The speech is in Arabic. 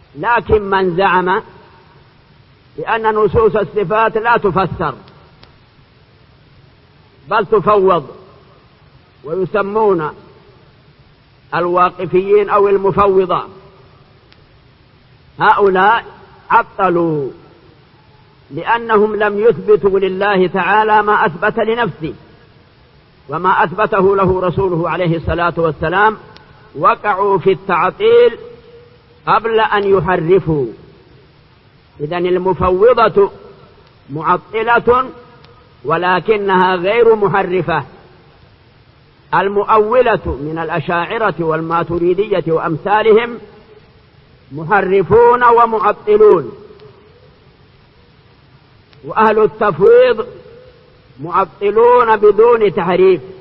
لكن من زعم بأن نصوص الصفات لا تفسر بل تفوض، ويسمون الواقفيين أو المفوضة، هؤلاء عطلوا لأنهم لم يثبتوا لله تعالى ما أثبت لنفسه وما أثبته له رسوله عليه الصلاة والسلام، وقعوا في التعطيل قبل أن يحرفوا. إذن المفوضة معطلة ولكنها غير محرفة. المؤولة من الأشاعرة والماتريدية وأمثالهم محرفون ومعطلون، وأهل التفويض معطلون بدون تحريف.